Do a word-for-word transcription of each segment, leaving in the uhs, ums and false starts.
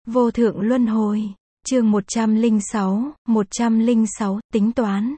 Vô thượng luân hồi. Chương một trăm lẻ sáu, một trăm lẻ sáu, tính toán.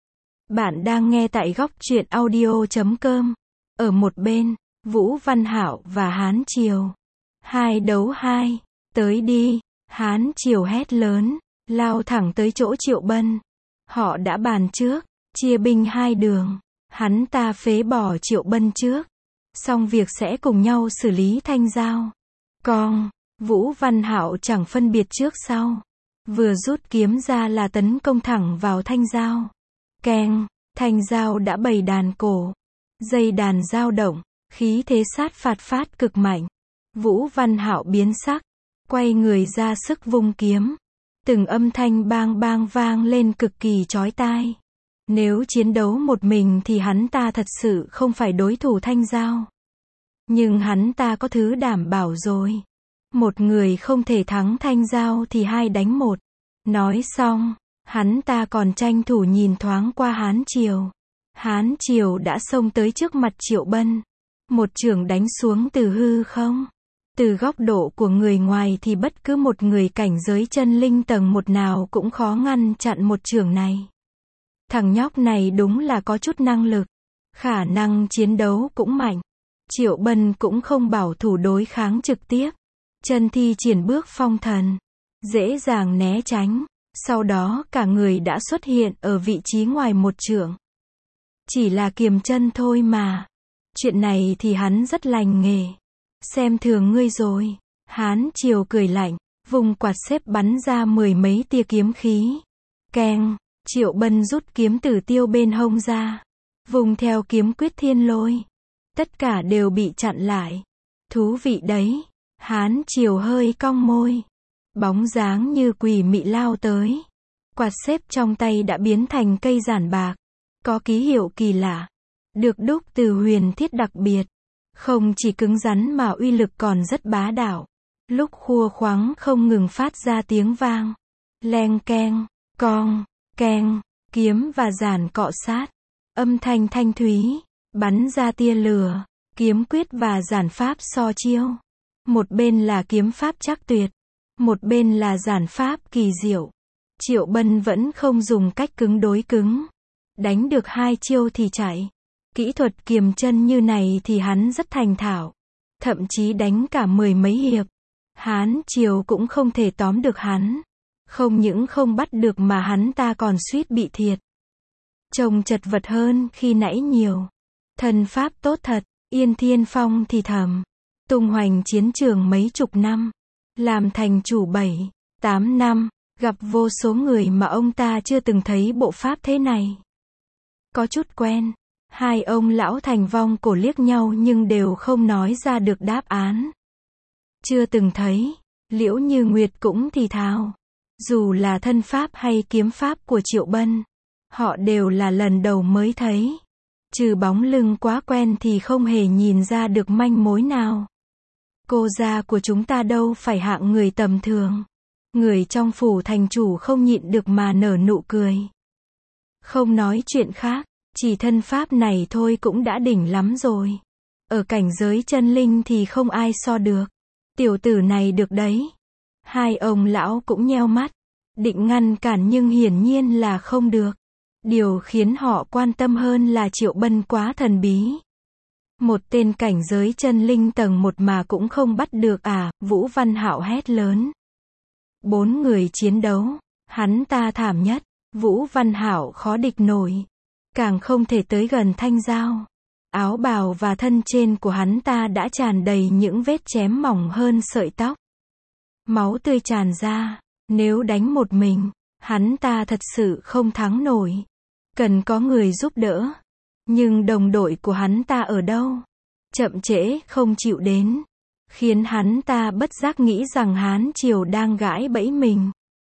Bạn đang nghe tại góc truyện audio chấm com. Ở một bên, Vũ Văn Hạo và Hán Triều. Hai đấu hai. Tới đi. Hán Triều hét lớn, lao thẳng tới chỗ Triệu Bân. Họ đã bàn trước, chia binh hai đường. Hắn ta phế bỏ Triệu Bân trước. Xong việc sẽ cùng nhau xử lý Thanh Giao. Còn Vũ Văn Hạo chẳng phân biệt trước sau. Vừa rút kiếm ra là tấn công thẳng vào Thanh Giao. Keng, Thanh Giao đã bày đàn cổ. Dây đàn dao động, khí thế sát phạt phát cực mạnh. Vũ Văn Hạo biến sắc, quay người ra sức vung kiếm. Từng âm thanh bang bang vang lên cực kỳ chói tai. Nếu chiến đấu một mình thì hắn ta thật sự không phải đối thủ Thanh Giao. Nhưng hắn ta có thứ đảm bảo rồi. Một người không thể thắng Thanh Giao thì hai đánh một. Nói xong, hắn ta còn tranh thủ nhìn thoáng qua Hán Triều. Hán Triều đã xông tới trước mặt Triệu Bân. Một chưởng đánh xuống từ hư không. Từ góc độ của người ngoài thì bất cứ một người cảnh giới chân linh tầng một nào cũng khó ngăn chặn một chưởng này. Thằng nhóc này đúng là có chút năng lực. Khả năng chiến đấu cũng mạnh. Triệu Bân cũng không bảo thủ đối kháng trực tiếp. Chân thi triển bước phong thần. Dễ dàng né tránh. Sau đó cả người đã xuất hiện ở vị trí ngoài một chưởng. Chỉ là kiềm chân thôi mà. Chuyện này thì hắn rất lành nghề. Xem thường ngươi rồi. Hán Triều cười lạnh, vùng quạt xếp bắn ra mười mấy tia kiếm khí. Keng, Triệu Bân rút kiếm tử tiêu bên hông ra. Vùng theo kiếm quyết thiên lôi. Tất cả đều bị chặn lại. Thú vị đấy. Hán Triều hơi cong môi. Bóng dáng như quỷ mị lao tới. Quạt xếp trong tay đã biến thành cây giản bạc. Có ký hiệu kỳ lạ. Được đúc từ huyền thiết đặc biệt. Không chỉ cứng rắn mà uy lực còn rất bá đạo. Lúc khua khoáng không ngừng phát ra tiếng vang. Leng keng, cong, keng, kiếm và giản cọ sát. Âm thanh thanh thúy, bắn ra tia lửa. Kiếm quyết và giản pháp so chiêu. Một bên là kiếm pháp chắc tuyệt. Một bên là giản pháp kỳ diệu. Triệu Bân vẫn không dùng cách cứng đối cứng. Đánh được hai chiêu thì chạy. Kỹ thuật kiềm chân như này thì hắn rất thành thạo. Thậm chí đánh cả mười mấy hiệp. Hán Triều cũng không thể tóm được hắn. Không những không bắt được mà hắn ta còn suýt bị thiệt. Trông chật vật hơn khi nãy nhiều. Thần pháp tốt thật. Yên Thiên Phong thì thầm. Tung hoành chiến trường mấy chục năm. Làm thành chủ bảy, tám năm. Gặp vô số người mà ông ta chưa từng thấy bộ pháp thế này. Có chút quen. Hai ông lão thành vong cổ liếc nhau nhưng đều không nói ra được đáp án. Chưa từng thấy. Liễu Như Nguyệt cũng thì thào. Dù là thân pháp hay kiếm pháp của Triệu Bân, họ đều là lần đầu mới thấy. Trừ bóng lưng quá quen thì không hề nhìn ra được manh mối nào. Cô gia của chúng ta đâu phải hạng người tầm thường. Người trong phủ thành chủ không nhịn được mà nở nụ cười. Không nói chuyện khác, chỉ thân pháp này thôi cũng đã đỉnh lắm rồi. Ở cảnh giới chân linh thì không ai so được. Tiểu tử này được đấy. Hai ông lão cũng nheo mắt. Định ngăn cản nhưng hiển nhiên là không được. Điều khiến họ quan tâm hơn là Triệu Bân quá thần bí. Một tên cảnh giới chân linh tầng một mà cũng không bắt được à, Vũ Văn Hạo hét lớn. Bốn người chiến đấu, hắn ta thảm nhất, Vũ Văn Hạo khó địch nổi. Càng không thể tới gần Thanh Giao. Áo bào và thân trên của hắn ta đã tràn đầy những vết chém mỏng hơn sợi tóc. Máu tươi tràn ra, nếu đánh một mình, hắn ta thật sự không thắng nổi. Cần có người giúp đỡ. Nhưng đồng đội của hắn ta ở đâu? Chậm trễ không chịu đến. Khiến hắn ta bất giác nghĩ rằng Hán Triều đang gãi bẫy mình.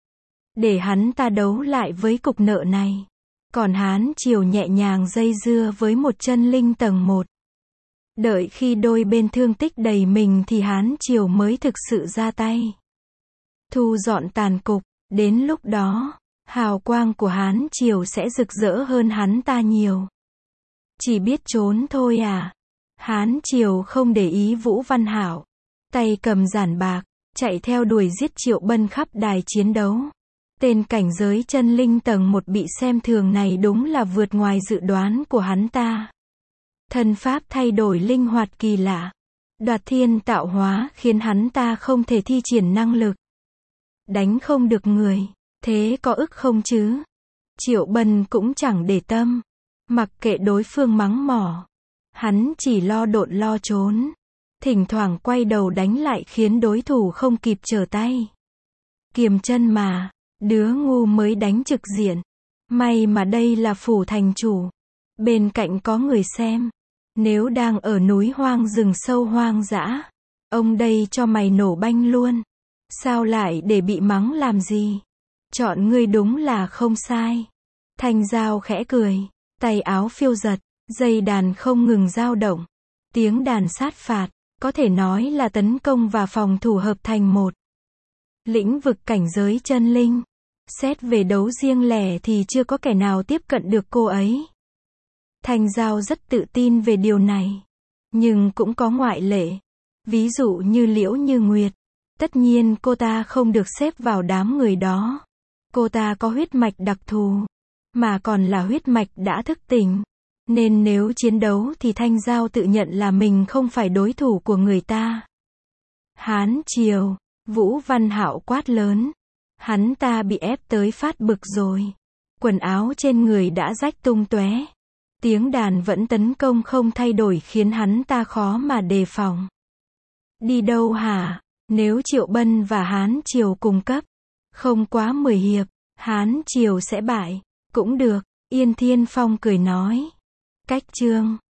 Để hắn ta đấu lại với cục nợ này. Còn Hán Triều nhẹ nhàng dây dưa với một chân linh tầng một. Đợi khi đôi bên thương tích đầy mình thì Hán Triều mới thực sự ra tay. Thu dọn tàn cục. Đến lúc đó, hào quang của Hán Triều sẽ rực rỡ hơn hắn ta nhiều. Chỉ biết trốn thôi à. Hán Triều không để ý Vũ Văn Hạo. Tay cầm giản bạc, chạy theo đuổi giết Triệu Bân khắp đài chiến đấu. Tên cảnh giới chân linh tầng một bị xem thường này đúng là vượt ngoài dự đoán của hắn ta. Thân pháp thay đổi linh hoạt kỳ lạ. Đoạt thiên tạo hóa khiến hắn ta không thể thi triển năng lực. Đánh không được người, thế có ức không chứ? Triệu Bân cũng chẳng để tâm. Mặc kệ đối phương mắng mỏ. Hắn chỉ lo độn lo trốn. Thỉnh thoảng quay đầu đánh lại khiến đối thủ không kịp trở tay. Kiềm chân mà, đứa ngu mới đánh trực diện. May mà đây là phủ thành chủ. Bên cạnh có người xem. Nếu đang ở núi hoang rừng sâu hoang dã, ông đây cho mày nổ banh luôn. Sao lại để bị mắng làm gì? Chọn ngươi đúng là không sai. Thanh Giao khẽ cười, tay áo phiêu giật, dây đàn không ngừng dao động. Tiếng đàn sát phạt, có thể nói là tấn công và phòng thủ hợp thành một. Lĩnh vực cảnh giới chân linh. Xét về đấu riêng lẻ thì chưa có kẻ nào tiếp cận được cô ấy. Thanh Giao rất tự tin về điều này. Nhưng cũng có ngoại lệ. Ví dụ như Liễu Như Nguyệt. Tất nhiên cô ta không được xếp vào đám người đó. Cô ta có huyết mạch đặc thù. Mà còn là huyết mạch đã thức tỉnh. Nên nếu chiến đấu thì Thanh Giao tự nhận là mình không phải đối thủ của người ta. Hán Triều. Vũ Văn Hạo quát lớn. Hắn ta bị ép tới phát bực rồi. Quần áo trên người đã rách tung tóe. Tiếng đàn vẫn tấn công không thay đổi khiến hắn ta khó mà đề phòng. Đi đâu hả? Nếu Triệu Bân và Hán Triều cùng cấp, không quá mười hiệp, Hán Triều sẽ bại. Cũng được, Yên Thiên Phong cười nói. Cách chương